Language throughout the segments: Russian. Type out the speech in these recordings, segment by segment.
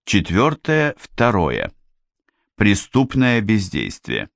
Четвертое, второе. Преступное бездействие.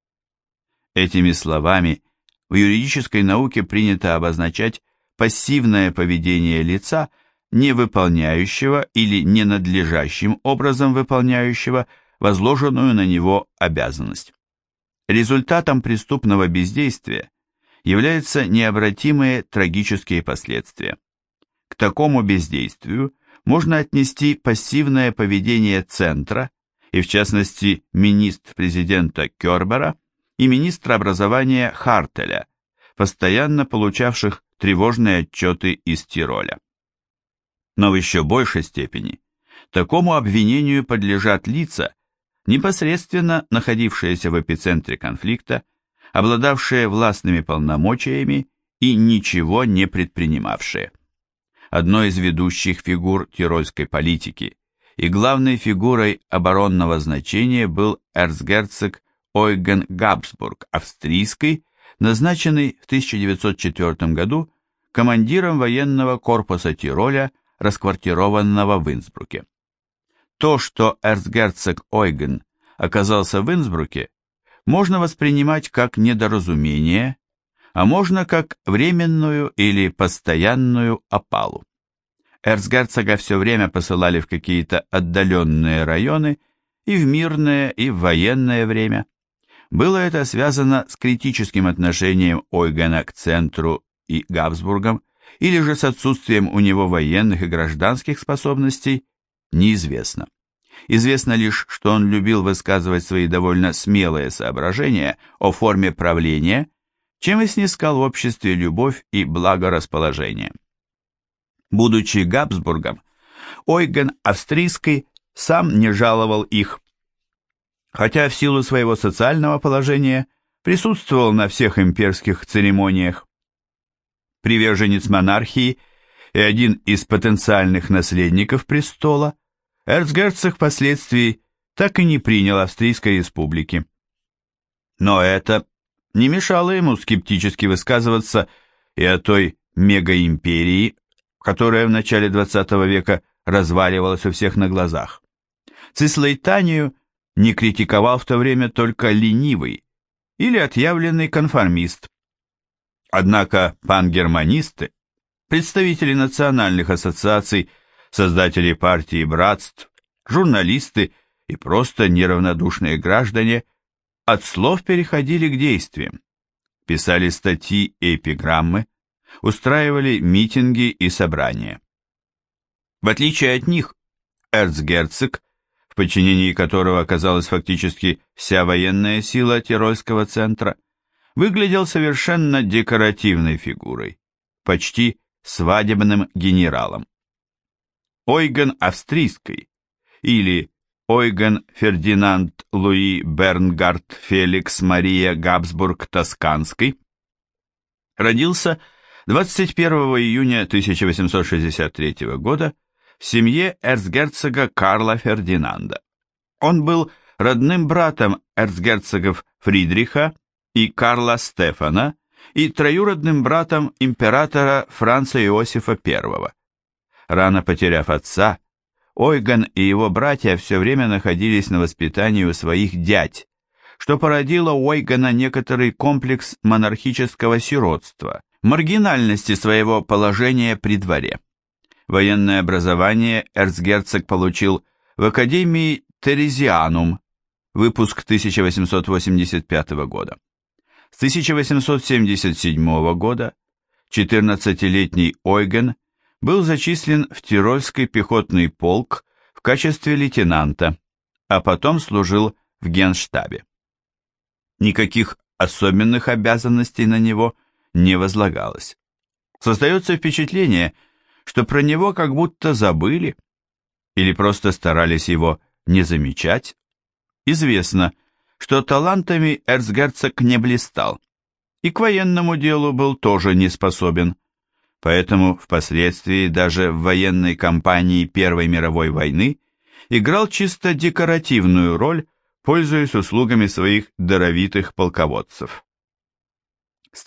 Этими словами в юридической науке принято обозначать пассивное поведение лица, не выполняющего или ненадлежащим образом выполняющего возложенную на него обязанность. Результатом преступного бездействия являются необратимые трагические последствия. К такому бездействию можно отнести пассивное поведение Центра, и в частности министр-президента Кербера и министра образования Хартеля, постоянно получавших тревожные отчеты из Тироля. Но в еще большей степени такому обвинению подлежат лица, непосредственно находившиеся в эпицентре конфликта, обладавшие властными полномочиями и ничего не предпринимавшие. Одной из ведущих фигур тирольской политики и главной фигурой оборонного значения был эрцгерцог Ойген Габсбург австрийский, назначенный в 1904 году командиром военного корпуса Тироля, расквартированного в Инсбруке. То, что эрцгерцог Ойген оказался в Инсбруке, можно воспринимать как недоразумение, а можно как временную или постоянную опалу. Эрцгерцога все время посылали в какие-то отдаленные районы и в мирное, и в военное время. Было это связано с критическим отношением Ойгена к Центру и Габсбургам, или же с отсутствием у него военных и гражданских способностей, неизвестно. Известно лишь, что он любил высказывать свои довольно смелые соображения о форме правления, чем и снискал в обществе любовь и благорасположение. Будучи Габсбургом, Ойген Австрийский сам не жаловал их, хотя в силу своего социального положения присутствовал на всех имперских церемониях. Приверженец монархии и один из потенциальных наследников престола, эрцгерцог впоследствии так и не принял Австрийской республики. Но это не мешало ему скептически высказываться и о той мегаимперии, которая в начале XX века разваливалась у всех на глазах. Цислейтанию не критиковал в то время только ленивый или отъявленный конформист. Однако пангерманисты, представители национальных ассоциаций, создатели партии братств, журналисты и просто неравнодушные граждане от слов переходили к действиям, писали статьи и эпиграммы, устраивали митинги и собрания. В отличие от них, эрцгерцог, в подчинении которого оказалась фактически вся военная сила Тирольского центра, выглядел совершенно декоративной фигурой, почти свадебным генералом. Ойген Австрийский или Ойген Фердинанд Луи Бернгард Феликс Мария Габсбург Тосканский родился 21 июня 1863 года в семье эрцгерцога Карла Фердинанда. Он был родным братом эрцгерцогов Фридриха и Карла Стефана и троюродным братом императора Франца Иосифа I. Рано потеряв отца, Ойген и его братья все время находились на воспитании у своих дядь, что породило у Ойгена некоторый комплекс монархического сиротства, маргинальности своего положения при дворе. Военное образование эрцгерцог получил в Академии Терезианум, выпуск 1885 года. С 1877 года 14-летний Ойген был зачислен в Тирольский пехотный полк в качестве лейтенанта, а потом служил в генштабе. Никаких особенных обязанностей на него не возлагалось. Создается впечатление, что про него как будто забыли или просто старались его не замечать. Известно, что талантами эрцгерцог не блистал и к военному делу был тоже не способен, поэтому впоследствии даже в военной кампании Первой мировой войны играл чисто декоративную роль, пользуясь услугами своих даровитых полководцев. С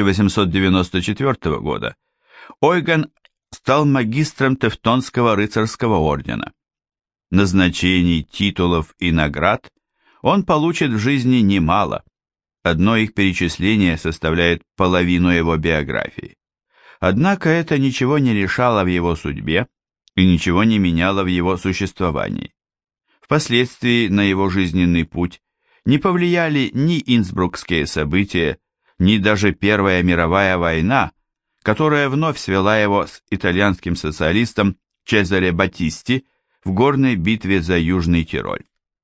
1894 года Ойген стал магистром Тевтонского рыцарского ордена. назначений, титулов и наград он получит в жизни немало. Одно их перечисление составляет половину его биографии. Однако это ничего не решало в его судьбе и ничего не меняло в его существовании. Впоследствии на его жизненный путь не повлияли ни инсбрукские события, ни даже Первая мировая война, которая вновь свела его с итальянским социалистом Чезаре Батисти в горной битве за Южный Тироль.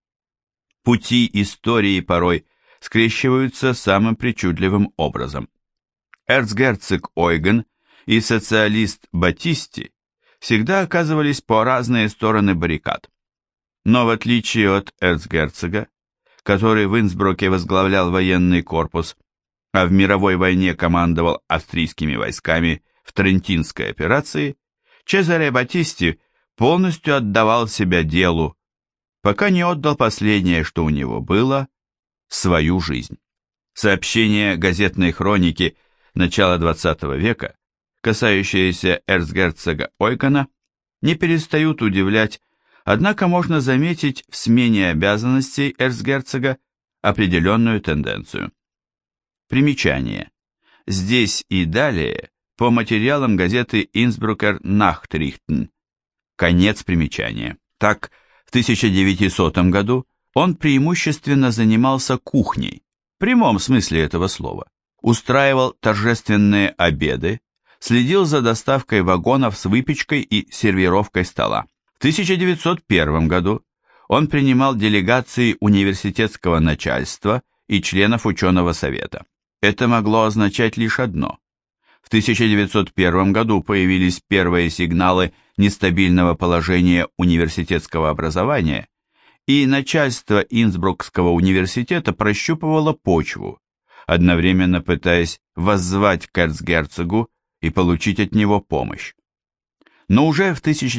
Пути истории порой скрещиваются самым причудливым образом. Эрцгерцог Ойген и социалист Батисти всегда оказывались по разные стороны баррикад. Но в отличие от эрцгерцога, который в Инсбруке возглавлял военный корпус, а в мировой войне командовал австрийскими войсками в Трентинской операции, Чезаре Батисти полностью отдавал себя делу, пока не отдал последнее, что у него было, свою жизнь. Сообщения газетной хроники начала XX века, касающиеся эрцгерцога Ойгена, не перестают удивлять, однако можно заметить в смене обязанностей эрцгерцога определенную тенденцию. Примечание. Здесь и далее по материалам газеты Innsbrucker Nachrichten. Конец примечания. Так, в 1900 году он преимущественно занимался кухней, в прямом смысле этого слова, устраивал торжественные обеды, следил за доставкой вагонов с выпечкой и сервировкой стола. В 1901 году он принимал делегации университетского начальства и членов ученого совета. Это могло означать лишь одно. В 1901 году появились первые сигналы нестабильного положения университетского образования, и начальство Инсбрукского университета прощупывало почву, одновременно пытаясь воззвать к эрцгерцогу и получить от него помощь. Но уже в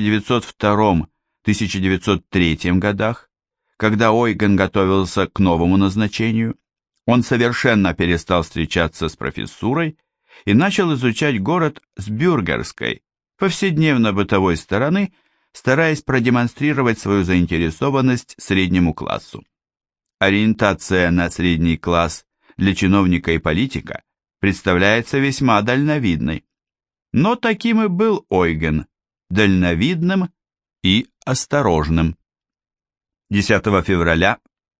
1902-1903 годах, когда Ойген готовился к новому назначению, он совершенно перестал встречаться с профессурой и начал изучать город с бюргерской, повседневно-бытовой стороны, стараясь продемонстрировать свою заинтересованность среднему классу. Ориентация на средний класс для чиновника и политика представляется весьма дальновидной. Но таким и был Ойген, дальновидным и осторожным. 10 февраля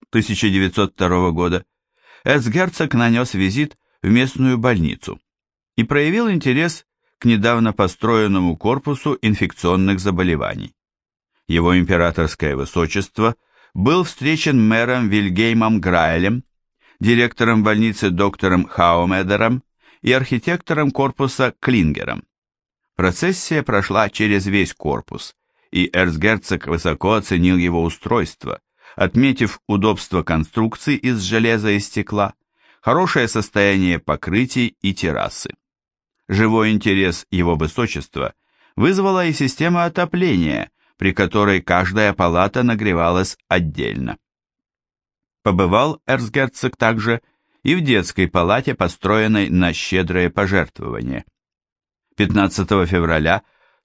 1902 года эрцгерцог нанес визит в местную больницу и проявил интерес к недавно построенному корпусу инфекционных заболеваний. Его императорское высочество был встречен мэром Вильгельмом Грайлем, директором больницы доктором Хаумедером и архитектором корпуса Клингером. Процессия прошла через весь корпус, и эрцгерцог высоко оценил его устройство, отметив удобство конструкций из железа и стекла, хорошее состояние покрытий и террасы. Живой интерес его высочества вызвала и система отопления, при которой каждая палата нагревалась отдельно. Побывал эрцгерцог также и в детской палате, построенной на щедрые пожертвования. 15 февраля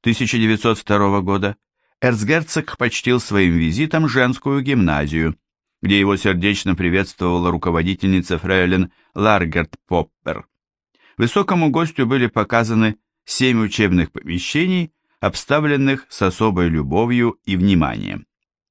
1902 года эрцгерцог почтил своим визитом женскую гимназию, где его сердечно приветствовала руководительница фрейлин Ларгерт Поппер. Высокому гостю были показаны 7 учебных помещений, обставленных с особой любовью и вниманием.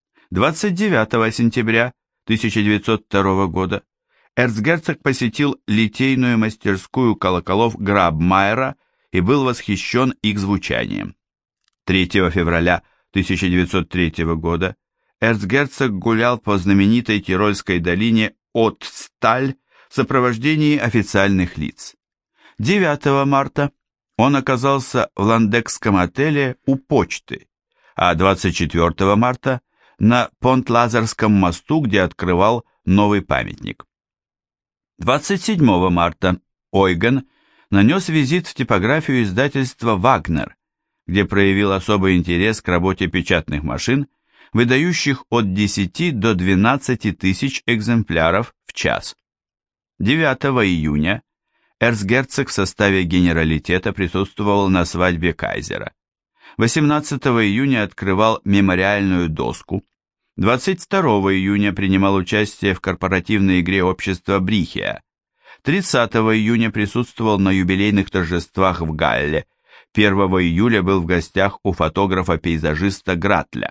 29 сентября 1902 года эрцгерцог посетил литейную мастерскую колоколов Грабмайера и был восхищен их звучанием. 3 февраля 1903 года эрцгерцог гулял по знаменитой Тирольской долине Оттсталь в сопровождении официальных лиц. 9 марта он оказался в ландекском отеле у почты, а 24 марта на Понт-Лазарском мосту, где открывал новый памятник. 27 марта Ойген нанес визит в типографию издательства «Вагнер», где проявил особый интерес к работе печатных машин, выдающих от 10 до 12 тысяч экземпляров в час. 9 июня эрцгерцог в составе генералитета присутствовал на свадьбе кайзера. 18 июня открывал мемориальную доску, 22 июня принимал участие в корпоративной игре общества Брихия, 30 июня присутствовал на юбилейных торжествах в Галле, 1 июля был в гостях у фотографа-пейзажиста Гратля.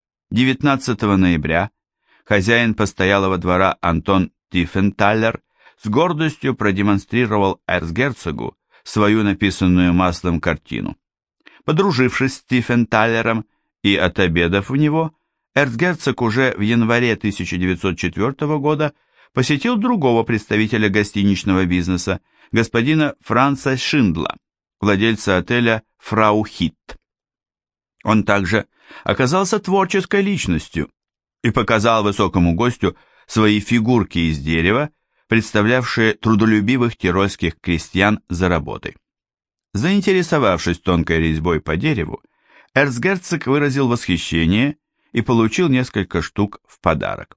19 ноября хозяин постоялого двора Антон Тиффенталер с гордостью продемонстрировал эрцгерцогу свою написанную маслом картину. Подружившись с Тиффенталером и отобедав у него, эрцгерцог уже в январе 1904 года посетил другого представителя гостиничного бизнеса, господина Франца Шиндла, владельца отеля «Фрау Хитт». Он также оказался творческой личностью и показал высокому гостю свои фигурки из дерева, представлявшие трудолюбивых тирольских крестьян за работой. Заинтересовавшись тонкой резьбой по дереву, эрцгерцог выразил восхищение и получил несколько штук в подарок.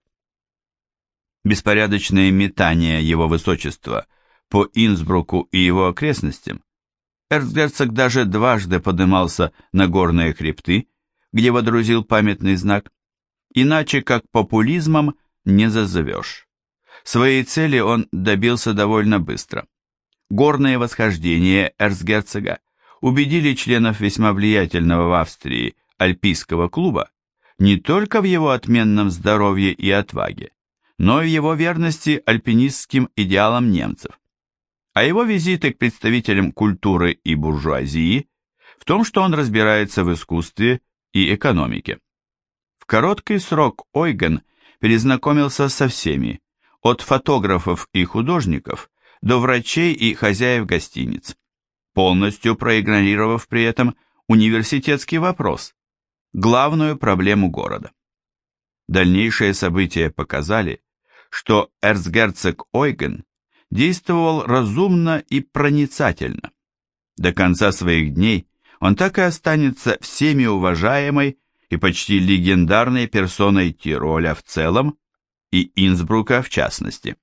Беспорядочные метания его высочества по Инсбруку и его окрестностям, эрцгерцог даже дважды подымался на горные хребты, где водрузил памятный знак, иначе как популизмом не зазовешь. Своей цели он добился довольно быстро. Горные восхождения эрцгерцога убедили членов весьма влиятельного в Австрии альпийского клуба не только в его отменном здоровье и отваге, но и в его верности альпинистским идеалам немцев. А его визиты к представителям культуры и буржуазии в том, что он разбирается в искусстве и экономике. В короткий срок Ойген перезнакомился со всеми, от фотографов и художников до врачей и хозяев гостиниц, полностью проигнорировав при этом университетский вопрос, главную проблему города. Дальнейшие события показали, что эрцгерцог Ойген действовал разумно и проницательно. До конца своих дней он так и останется всеми уважаемой и почти легендарной персоной Тироля в целом и Инсбрука в частности.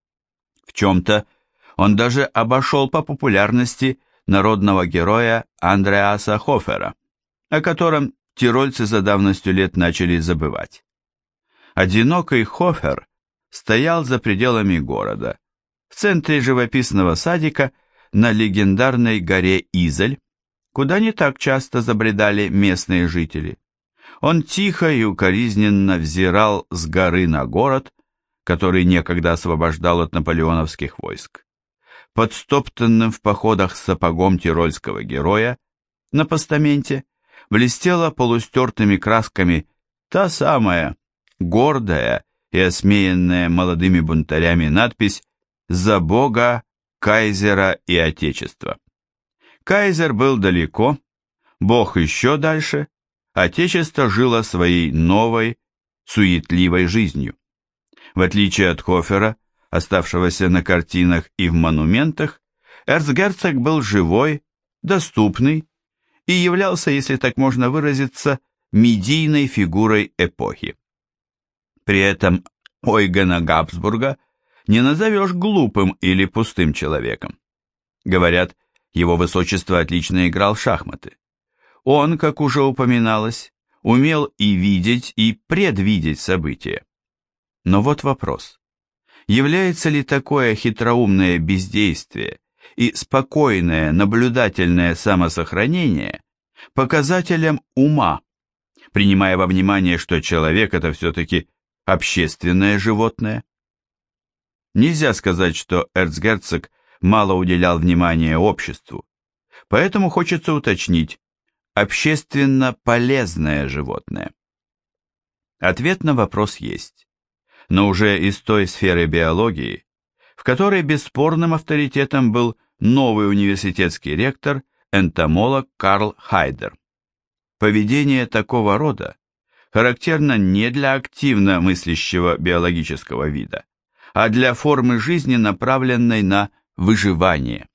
В чем-то он даже обошел по популярности народного героя Андреаса Хофера, о котором тирольцы за давностью лет начали забывать. Одинокий Хофер стоял за пределами города, в центре живописного садика на легендарной горе Изель, куда не так часто забредали местные жители. Он тихо и укоризненно взирал с горы на город, который некогда освобождал от наполеоновских войск. Под стоптанным в походах сапогом тирольского героя на постаменте блестела полустертыми красками та самая гордая и осмеянная молодыми бунтарями надпись «За Бога, Кайзера и Отечества». Кайзер был далеко, Бог еще дальше, Отечество жило своей новой, суетливой жизнью. В отличие от Хофера, оставшегося на картинах и в монументах, эрцгерцог был живой, доступный и являлся, если так можно выразиться, медийной фигурой эпохи. При этом Ойгена Габсбурга не назовешь глупым или пустым человеком. Говорят, его высочество отлично играл в шахматы. Он, как уже упоминалось, умел и видеть, и предвидеть события. Но вот вопрос. Является ли такое хитроумное бездействие и спокойное наблюдательное самосохранение показателем ума, принимая во внимание, что человек – это все-таки общественное животное? Нельзя сказать, что эрцгерцог мало уделял внимания обществу, поэтому хочется уточнить, общественно полезное животное. Ответ на вопрос есть, но уже из той сферы биологии, в которой бесспорным авторитетом был новый университетский ректор, энтомолог Карл Хайдер. Поведение такого рода характерно не для активно мыслящего биологического вида, а для формы жизни, направленной на выживание.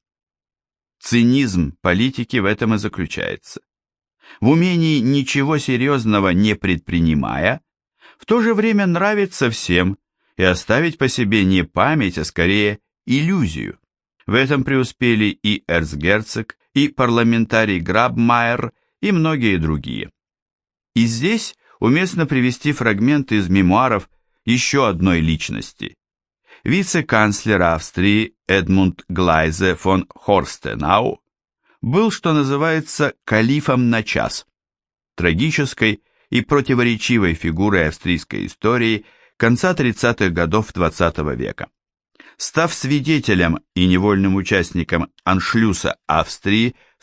Цинизм политики в этом и заключается. В умении ничего серьезного не предпринимая, в то же время нравится всем и оставить по себе не память, а скорее иллюзию. В этом преуспели и эрцгерцог, и парламентарий Грабмайер, и многие другие. И здесь уместно привести фрагмент из мемуаров еще одной личности. Вице-канцлер Австрии Эдмунд Глайзе фон Хорстенау был, что называется, калифом на час, трагической и противоречивой фигурой австрийской истории конца 30-х годов XX века. Став свидетелем и невольным участником аншлюса Австрии в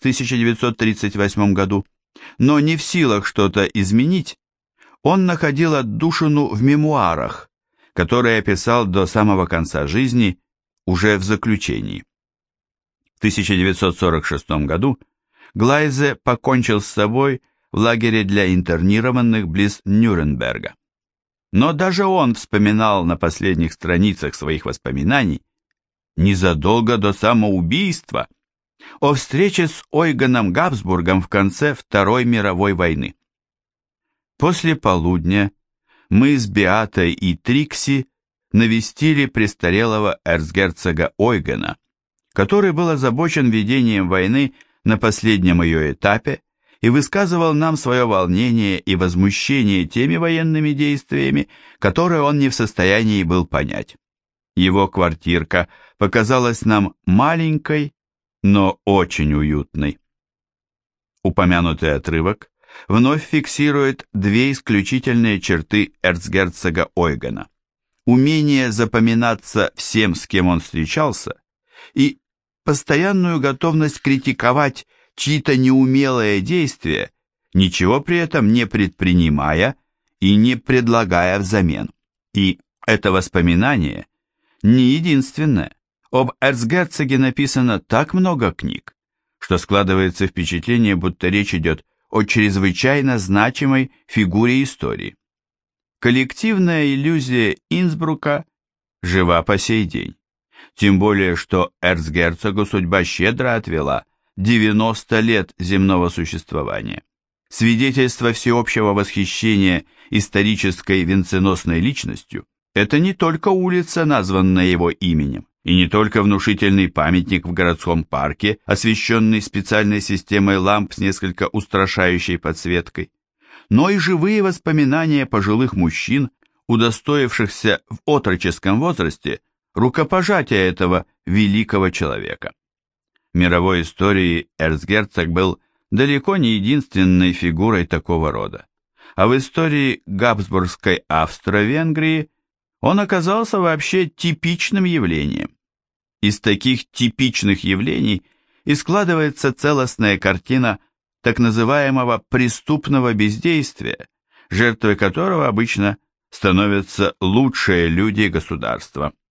1938 году, но не в силах что-то изменить, он находил отдушину в мемуарах, которые описал до самого конца жизни, уже в заключении. В 1946 году Глайзе покончил с собой в лагере для интернированных близ Нюрнберга. Но даже он вспоминал на последних страницах своих воспоминаний, незадолго до самоубийства, о встрече с Ойгеном Габсбургом в конце Второй мировой войны. После полудня мы с Беатой и Трикси навестили престарелого эрцгерцога Ойгена, который был озабочен ведением войны на последнем ее этапе и высказывал нам свое волнение и возмущение теми военными действиями, которые он не в состоянии был понять. Его квартирка показалась нам маленькой, но очень уютной. Упомянутый отрывок вновь фиксирует две исключительные черты эрцгерцога Ойгена: умение запоминаться всем, с кем он встречался, и постоянную готовность критиковать чьи-то неумелые действия, ничего при этом не предпринимая и не предлагая взамен. И это воспоминание не единственное. Об эрцгерцоге написано так много книг, что складывается впечатление, будто речь идет о чрезвычайно значимой фигуре истории. Коллективная иллюзия Инсбрука жива по сей день, тем более что эрцгерцогу судьба щедро отвела 90 лет земного существования. Свидетельство всеобщего восхищения исторической венценосной личностью – это не только улица, названная его именем, и не только внушительный памятник в городском парке, освещенный специальной системой ламп с несколько устрашающей подсветкой, но и живые воспоминания пожилых мужчин, удостоившихся в отроческом возрасте рукопожатия этого великого человека. В мировой истории эрцгерцог был далеко не единственной фигурой такого рода, а в истории Габсбургской Австро-Венгрии он оказался вообще типичным явлением. Из таких типичных явлений и складывается целостная картина так называемого преступного бездействия, жертвой которого обычно становятся лучшие люди государства.